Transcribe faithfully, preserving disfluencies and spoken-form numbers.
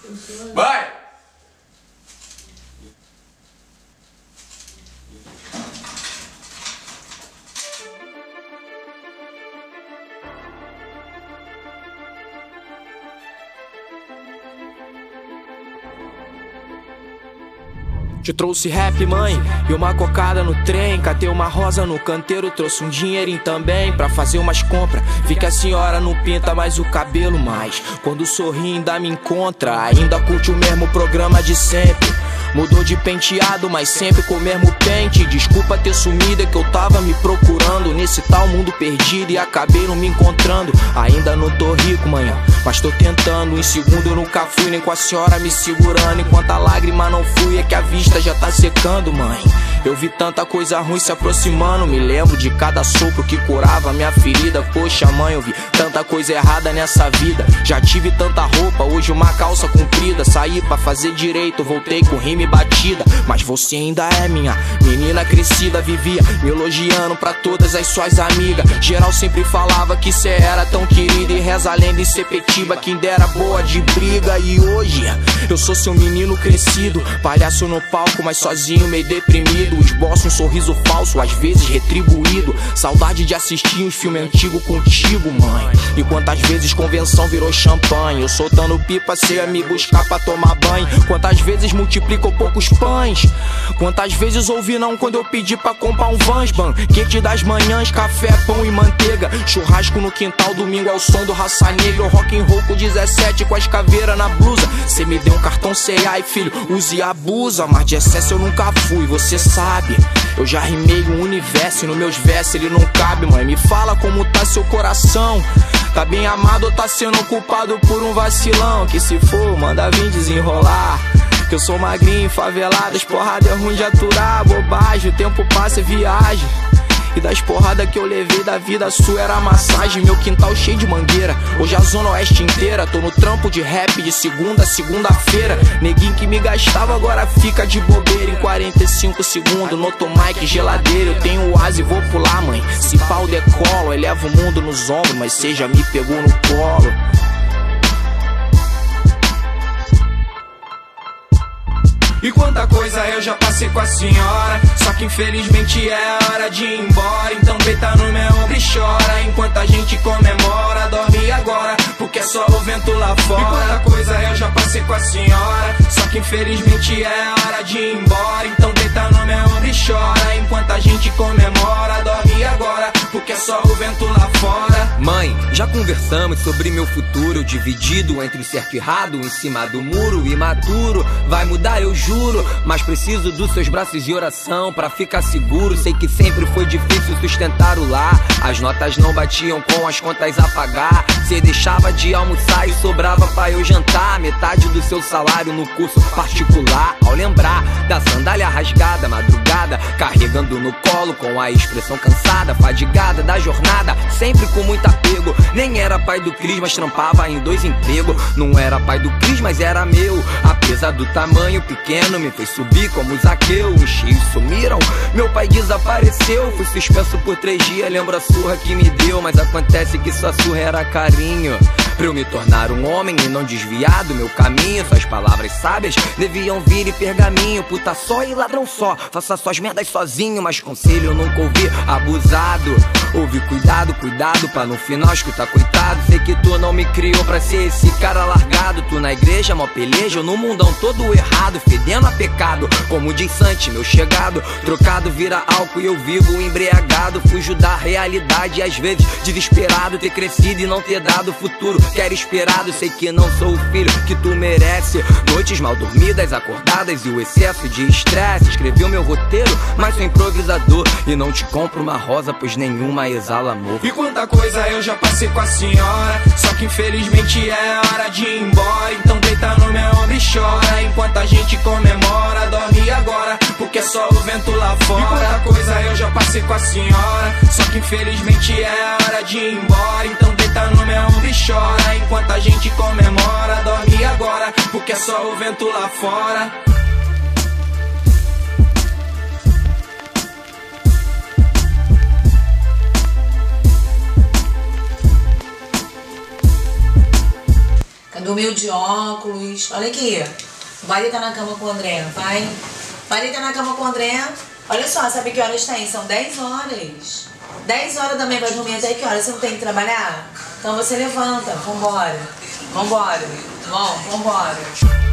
Vai! Te trouxe rap, mãe, e uma cocada no trem. Catei uma rosa no canteiro, trouxe um dinheirinho também pra fazer umas compras. Vi que a senhora não pinta mais o cabelo mais. Quando sorri ainda me encontra, ainda curte o mesmo programa de sempre. Mudou de penteado, mas sempre com o mesmo pente. Desculpa ter sumido, é que eu tava me procurando nesse tal mundo perdido e acabei não me encontrando. Ainda não tô rico, manhã, mas tô tentando. Em segundo eu nunca fui, nem com a senhora me segurando. Enquanto a lágrima não flui, é que a vista já tá secando, mãe. Eu vi tanta coisa ruim se aproximando. Me lembro de cada sopro que curava minha ferida. Poxa, mãe, eu vi tanta coisa errada nessa vida. Já tive tanta roupa, hoje uma calça comprida. Saí pra fazer direito, voltei com rima e batida. Mas você ainda é minha menina crescida. Vivia me elogiando pra todas as suas amigas. Geral sempre falava que cê era tão querida. E reza a lenda em Sepetiba, quem dera boa de briga. E hoje eu sou seu menino crescido. Palhaço no palco, mas sozinho, meio deprimido. Esboço um sorriso falso, às vezes retribuído. Saudade de assistir uns filmes antigos contigo, mãe. E quantas vezes convenção virou champanhe. Eu soltando pipa, cê ia me buscar pra tomar banho. Quantas vezes multiplicou poucos pães. Quantas vezes ouvi não quando eu pedi pra comprar um Vans, banquete das manhãs, café, pão e manteiga. Churrasco no quintal, domingo ao som do Raça Negra. Rock and roll com dezessete com as caveiras na blusa. Cê me deu um cartão C A e filho, use e abusa. Mas de excesso eu nunca fui, você sabe. Eu já rimei um universo e nos meus versos ele não cabe, mãe. Me fala como tá seu coração. Tá bem amado ou tá sendo culpado por um vacilão? Que se for, manda vir desenrolar. Que eu sou magrinho, favelado, as porradas é ruim de aturar. Bobagem, o tempo passa e viagem. E das porradas que eu levei da vida sua era massagem. Meu quintal cheio de mangueira, hoje a zona oeste inteira. Tô no trampo de rap de segunda a segunda-feira. Neguinho que me gastava agora fica de bobeira. Em quarenta e cinco segundos, noto mic, geladeira. Eu tenho o asa e vou pular, mãe. Se pau decolo, eleva o mundo nos ombros. Mas cê já me pegou no colo. E quanta coisa eu já passei com a senhora. Só que infelizmente é hora de ir embora. Então deita no meu ombro e chora. Enquanto a gente comemora, dorme agora, porque é só o vento lá fora. E quanta coisa eu já passei com a senhora. Só que infelizmente é hora de ir embora. Então deita no meu ombro e chora. Enquanto a gente comemora, dorme agora, porque é só o vento lá fora. Mãe, já conversamos sobre meu futuro, dividido entre o certo e errado, em cima do muro, imaturo. Vai mudar, eu juro, mas preciso dos seus braços de oração pra ficar seguro. Sei que sempre foi difícil sustentar o lar. As notas não batiam com as contas a pagar. Cê deixava de almoçar e sobrava pra eu jantar. Metade do seu salário no curso particular. Ao lembrar da sandália rasgada, madrugada, carregando no colo com a expressão cansada, fadigada da jornada, sempre com muito apego. Nem era pai do Cris, mas trampava em dois empregos. Não era pai do Cris, mas era meu. Apesar do tamanho pequeno, me fez subir como Zaqueu. Os cheios sumiram, meu pai desapareceu. Fui suspenso por três dias, lembro a surra que me deu. Mas acontece que sua surra era carinho. Pra eu me tornar um homem e não desviar do meu caminho, suas palavras sábias deviam vir em pergaminho. Puta só e ladrão só, faça suas merdas sozinho. Mas conselho eu nunca ouvi, abusado. Ouve cuidado, cuidado pra no final escutar coitado. Sei que tu não me criou pra ser esse cara largado. Tu na igreja, mó peleja, eu no mundão todo errado, fedendo a pecado, como diz Sante, meu chegado. Trocado vira álcool e eu vivo embriagado. Fujo da realidade e às vezes desesperado. Ter crescido e não ter dado futuro que era esperado. Sei que não sou o filho que tu merece. Noites mal dormidas, acordadas e o excesso de estresse. Escrevi o meu roteiro, mas sou improvisador. E não te compro uma rosa, pois nenhuma exala amor. E quanta coisa eu já passei com a senhora. Só que infelizmente é hora de ir embora. Então deita no meu ombro e chora. Enquanto a gente comemora, dorme agora, porque é só o vento lá fora. E quanta coisa eu já passei com a senhora. Só que infelizmente é hora de ir embora. Então deita no meu ombro e chora. Enquanto a gente comemora, dorme agora, porque é só o vento lá fora. Dormiu de óculos. Olha aqui. Vai deitar na cama com o André, vai. Vai deitar na cama com o André. Olha só, sabe que horas tem? São dez horas. dez horas da manhã vai dormir até que horas? Você não tem que trabalhar? Então você levanta, vambora. Vambora. Bom, vambora.